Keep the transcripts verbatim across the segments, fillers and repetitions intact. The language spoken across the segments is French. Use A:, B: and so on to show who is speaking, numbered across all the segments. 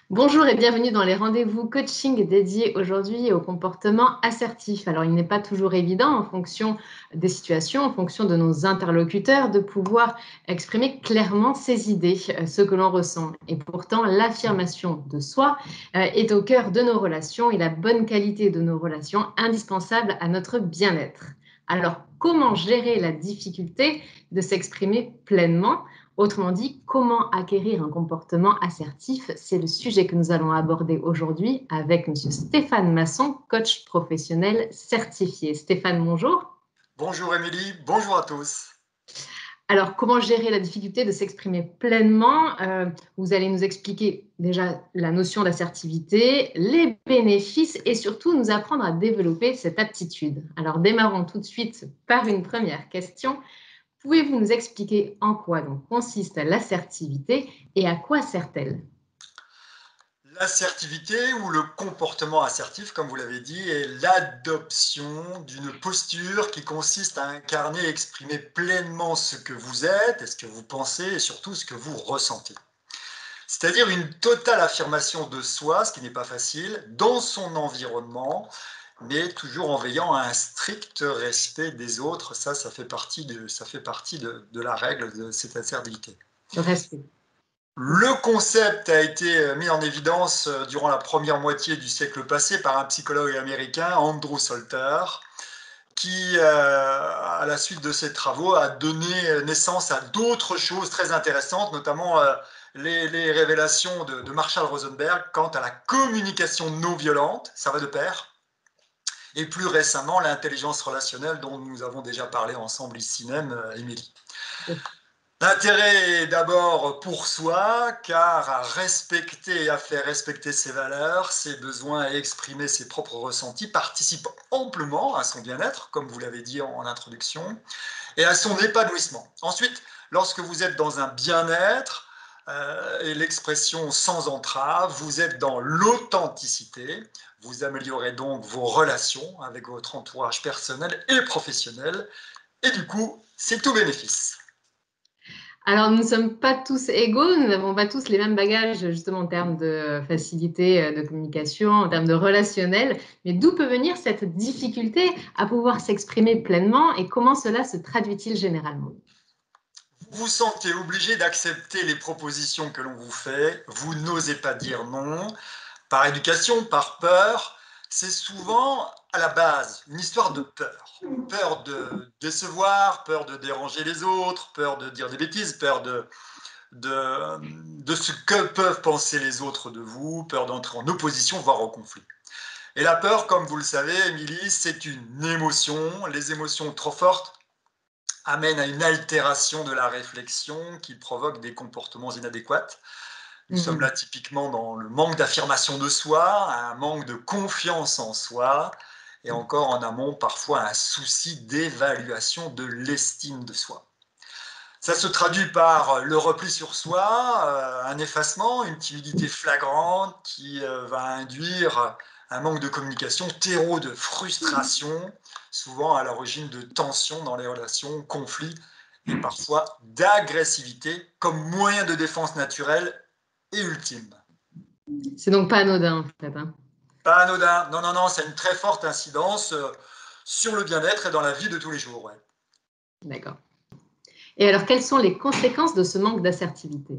A: Bonjour et bienvenue dans les rendez-vous coaching dédiés aujourd'hui au comportement assertif. Alors, il n'est pas toujours évident en fonction des situations, en fonction de nos interlocuteurs, de pouvoir exprimer clairement ses idées, euh, ce que l'on ressent. Et pourtant, l'affirmation de soi euh, est au cœur de nos relations et la bonne qualité de nos relations indispensable à notre bien-être. Alors, comment gérer la difficulté de s'exprimer pleinement? Autrement dit, comment acquérir un comportement assertif? C'est le sujet que nous allons aborder aujourd'hui avec Monsieur Stéphane Masson, coach professionnel certifié. Stéphane, bonjour.
B: Bonjour Émilie, bonjour à tous.
A: Alors, comment gérer la difficulté de s'exprimer pleinement? Euh, vous allez nous expliquer déjà la notion d'assertivité, les bénéfices et surtout nous apprendre à développer cette aptitude. Alors, démarrons tout de suite par une première question. Pouvez-vous nous expliquer en quoi donc consiste l'assertivité et à quoi sert-elle?
B: L'assertivité ou le comportement assertif, comme vous l'avez dit, est l'adoption d'une posture qui consiste à incarner et exprimer pleinement ce que vous êtes et ce que vous pensez et surtout ce que vous ressentez. C'est-à-dire une totale affirmation de soi, ce qui n'est pas facile, dans son environnement, mais toujours en veillant à un strict respect des autres. Ça, ça fait partie de, ça fait partie de, de la règle de cette assertivité.
A: Le respect.
B: Le concept a été mis en évidence durant la première moitié du siècle passé par un psychologue américain, Andrew Salter, qui, euh, à la suite de ses travaux, a donné naissance à d'autres choses très intéressantes, notamment euh, les, les révélations de, de Marshall Rosenberg quant à la communication non violente, ça va de pair, et plus récemment l'intelligence relationnelle dont nous avons déjà parlé ensemble ici même, euh, Émilie. L'intérêt est d'abord pour soi, car à respecter et à faire respecter ses valeurs, ses besoins et exprimer ses propres ressentis participe amplement à son bien-être, comme vous l'avez dit en introduction, et à son épanouissement. Ensuite, lorsque vous êtes dans un bien-être, euh, et l'expression sans entrave, vous êtes dans l'authenticité, vous améliorez donc vos relations avec votre entourage personnel et professionnel, et du coup, c'est tout bénéfice.
A: Alors, nous ne sommes pas tous égaux, nous n'avons pas tous les mêmes bagages, justement, en termes de facilité euh, de communication, en termes de relationnel. Mais d'où peut venir cette difficulté à pouvoir s'exprimer pleinement et comment cela se traduit-il généralement?
B: Vous vous sentez obligé d'accepter les propositions que l'on vous fait, vous n'osez pas dire non, par éducation, par peur, c'est souvent à la base une histoire de peur. Peur de décevoir, peur de déranger les autres, peur de dire des bêtises, peur de, de, de ce que peuvent penser les autres de vous, peur d'entrer en opposition, voire en conflit. Et la peur, comme vous le savez, Émilie, c'est une émotion. Les émotions trop fortes amènent à une altération de la réflexion qui provoque des comportements inadéquats. Nous sommes là
A: Mhm.
B: typiquement dans le manque d'affirmation de soi, un manque de confiance en soi, et encore en amont parfois un souci d'évaluation de l'estime de soi. Ça se traduit par le repli sur soi, euh, un effacement, une timidité flagrante qui euh, va induire un manque de communication, terreau de frustration, souvent à l'origine de tensions dans les relations, conflits et parfois d'agressivité comme moyen de défense naturel et ultime.
A: C'est donc pas anodin, en fait, hein.
B: Pas anodin, non, non, non, c'est une très forte incidence euh, sur le bien-être et dans la vie de tous les jours. Ouais.
A: D'accord. Et alors, quelles sont les conséquences de ce manque d'assertivité?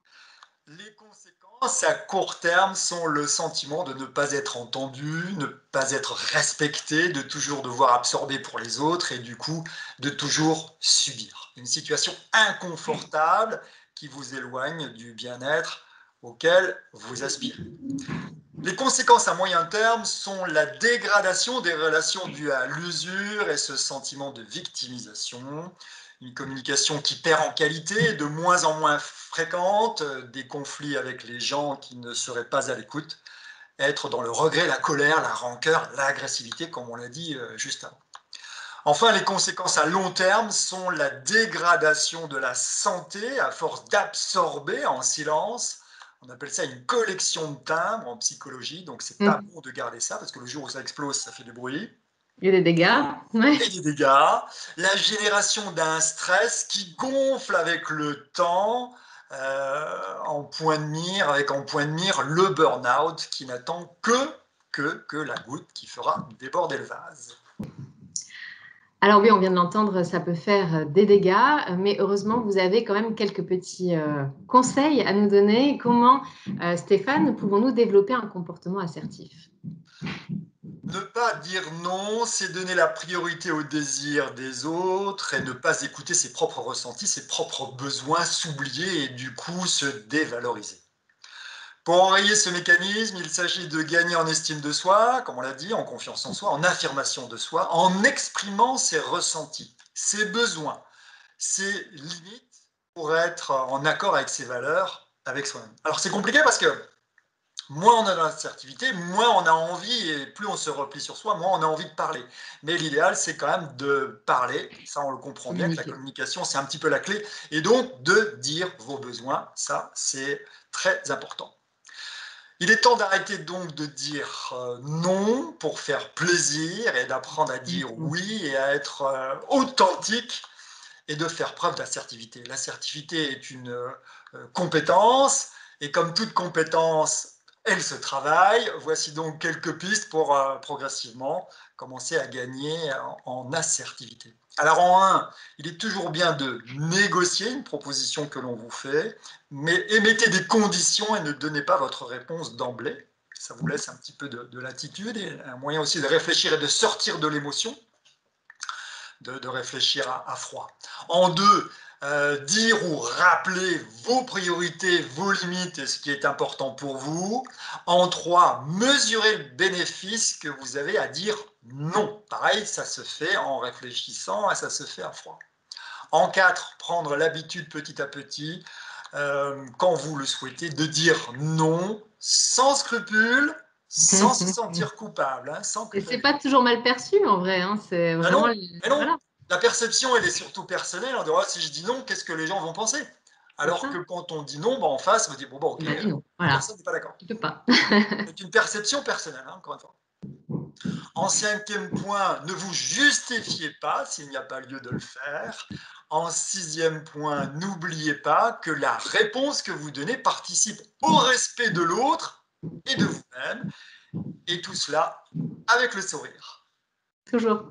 B: Les conséquences à court terme sont le sentiment de ne pas être entendu, ne pas être respecté, de toujours devoir absorber pour les autres et du coup de toujours subir. Une situation inconfortable qui vous éloigne du bien-être auquel vous aspirez. Les conséquences à moyen terme sont la dégradation des relations dues à l'usure et ce sentiment de victimisation, une communication qui perd en qualité, de moins en moins fréquente, des conflits avec les gens qui ne seraient pas à l'écoute, être dans le regret, la colère, la rancœur, l'agressivité, comme on l'a dit euh, juste avant. Enfin, les conséquences à long terme sont la dégradation de la santé à force d'absorber en silence. On appelle ça une collection de timbres en psychologie, donc c'est pas
A: Mhm.
B: bon de garder ça parce que le jour où ça explose, ça fait du bruit
A: Il y a des dégâts? Ouais.
B: et des dégâts. La génération d'un stress qui gonfle avec le temps, euh, en point de mire, avec en point de mire le burn-out qui n'attend que, que, que la goutte qui fera déborder le vase.
A: Alors oui, on vient de l'entendre, ça peut faire des dégâts, mais heureusement, vous avez quand même quelques petits euh, conseils à nous donner. Comment, euh, Stéphane, pouvons-nous développer un comportement assertif?
B: Ne pas dire non, c'est donner la priorité aux désirs des autres et ne pas écouter ses propres ressentis, ses propres besoins, s'oublier et du coup se dévaloriser. Pour enrayer ce mécanisme, il s'agit de gagner en estime de soi, comme on l'a dit, en confiance en soi, en affirmation de soi, en exprimant ses ressentis, ses besoins, ses limites pour être en accord avec ses valeurs, avec soi-même. Alors c'est compliqué parce que moins on a d'assertivité, moins on a envie et plus on se replie sur soi, moins on a envie de parler. Mais l'idéal, c'est quand même de parler, ça on le comprend bien, que la communication c'est un petit peu la clé, et donc de dire vos besoins, ça c'est très important. Il est temps d'arrêter donc de dire euh, non pour faire plaisir et d'apprendre à dire oui et à être euh, authentique et de faire preuve d'assertivité. L'assertivité est une euh, compétence et comme toute compétence, elle se travaille. Voici donc quelques pistes pour euh, progressivement commencer à gagner en, en assertivité. Alors en un, il est toujours bien de négocier une proposition que l'on vous fait, mais émettez des conditions et ne donnez pas votre réponse d'emblée. Ça vous laisse un petit peu de, de latitude et un moyen aussi de réfléchir et de sortir de l'émotion, de, de réfléchir à, à froid. En deux, euh, dire ou rappeler vos priorités, vos limites et ce qui est important pour vous. En trois, mesurer le bénéfice que vous avez à dire non. Pareil, ça se fait en réfléchissant et ça se fait à froid. En quatre, prendre l'habitude petit à petit, euh, quand vous le souhaitez, de dire non sans scrupule, sans se sentir coupable. Hein, sans
A: Et c'est
B: culpabilité.
A: pas toujours mal perçu en vrai, hein, c'est
B: Ben
A: vraiment...
B: non, mais non.
A: Voilà,
B: La perception, elle est surtout personnelle. On dit, oh, si je dis non, qu'est-ce que les gens vont penser?
A: c'est
B: Alors
A: ça.
B: que quand on dit non, ben, en face, on dit, bon, bah, ok,
A: Il m'a dit non,
B: la
A: voilà,
B: personne n'est pas d'accord.
A: tu peux pas.
B: C'est une perception personnelle, hein, encore une fois. En cinquième point, ne vous justifiez pas s'il n'y a pas lieu de le faire. En sixième point, n'oubliez pas que la réponse que vous donnez participe au respect de l'autre et de vous-même. Et tout cela avec le sourire.
A: Toujours.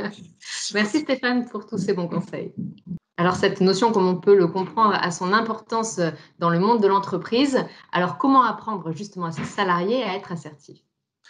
B: Si
A: Merci
B: possible.
A: Stéphane pour tous ces bons conseils. Alors cette notion, comme on peut le comprendre, a son importance dans le monde de l'entreprise. Alors comment apprendre justement à ses salariés à être assertifs?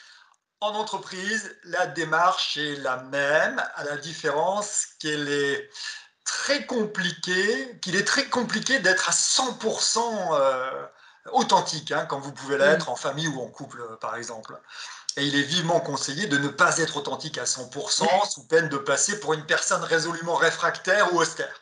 B: En entreprise, la démarche est la même, à la différence qu'elle est très compliqué, qu'il est très compliqué d'être à cent pour cent euh, authentique, hein, comme vous pouvez
A: Oui.
B: l'être en famille ou en couple, par exemple. Et il est vivement conseillé de ne pas être authentique à cent pour cent, sous peine de passer pour une personne résolument réfractaire ou austère.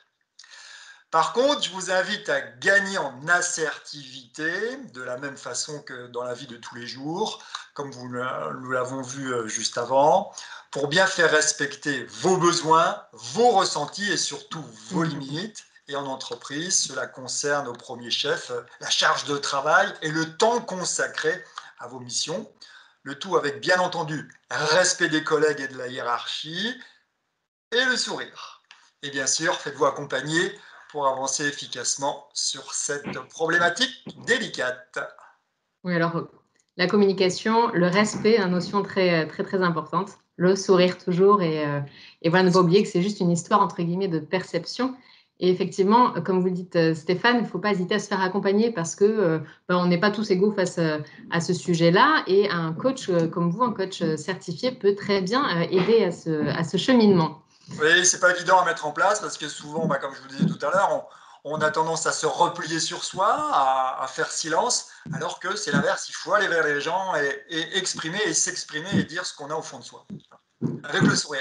B: Par contre, je vous invite à gagner en assertivité, de la même façon que dans la vie de tous les jours, comme vous, nous l'avons vu juste avant, pour bien faire respecter vos besoins, vos ressentis et surtout vos limites. Et en entreprise, cela concerne au premier chef la charge de travail et le temps consacré à vos missions. Le tout avec, bien entendu, respect des collègues et de la hiérarchie et le sourire. Et bien sûr, faites-vous accompagner pour avancer efficacement sur cette problématique délicate.
A: Oui, alors la communication, le respect, une notion très, très, très importante. Le sourire toujours et, euh, et voilà, ne pas oublier que c'est juste une histoire entre guillemets de perception. Et effectivement, comme vous le dites, euh, Stéphane, il ne faut pas hésiter à se faire accompagner parce que euh, ben, on n'est pas tous égaux face euh, à ce sujet-là. Et un coach euh, comme vous, un coach euh, certifié, peut très bien euh, aider à ce, à ce cheminement.
B: Oui, c'est pas évident à mettre en place parce que souvent, bah, comme je vous disais tout à l'heure, on, on a tendance à se replier sur soi, à, à faire silence, alors que c'est l'inverse. Il faut aller vers les gens et, et exprimer et s'exprimer et dire ce qu'on a au fond de soi, avec le sourire.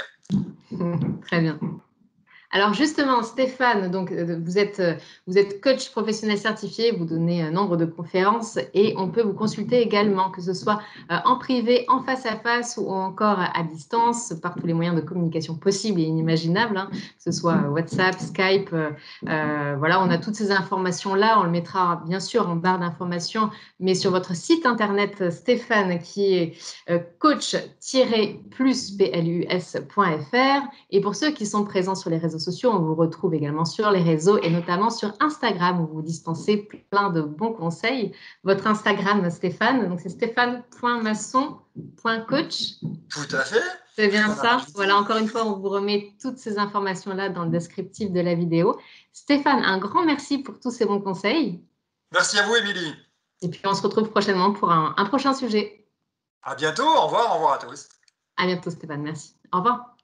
A: Très bien. Alors justement, Stéphane, donc euh, vous êtes, euh, vous êtes coach professionnel certifié, vous donnez un nombre de conférences et on peut vous consulter également, que ce soit euh, en privé, en face à face ou encore à distance, par tous les moyens de communication possibles et inimaginables, hein, que ce soit WhatsApp, Skype. Euh, euh, voilà, on a toutes ces informations-là. On le mettra bien sûr en barre d'informations, mais sur votre site internet, Stéphane, qui est euh, coach-plus-plus point f r. Et pour ceux qui sont présents sur les réseaux réseaux sociaux. On vous retrouve également sur les réseaux et notamment sur Instagram où vous dispensez plein de bons conseils. Votre Instagram, Stéphane, donc c'est stéphane point masson point coach.
B: Tout à fait.
A: C'est bien ça. Voilà, encore une fois, on vous remet toutes ces informations-là dans le descriptif de la vidéo. Stéphane, un grand merci pour tous ces bons conseils.
B: Merci à vous, Émilie.
A: Et puis, on se retrouve prochainement pour un, un prochain sujet.
B: À bientôt. Au revoir. Au revoir à tous.
A: À bientôt, Stéphane. Merci. Au revoir.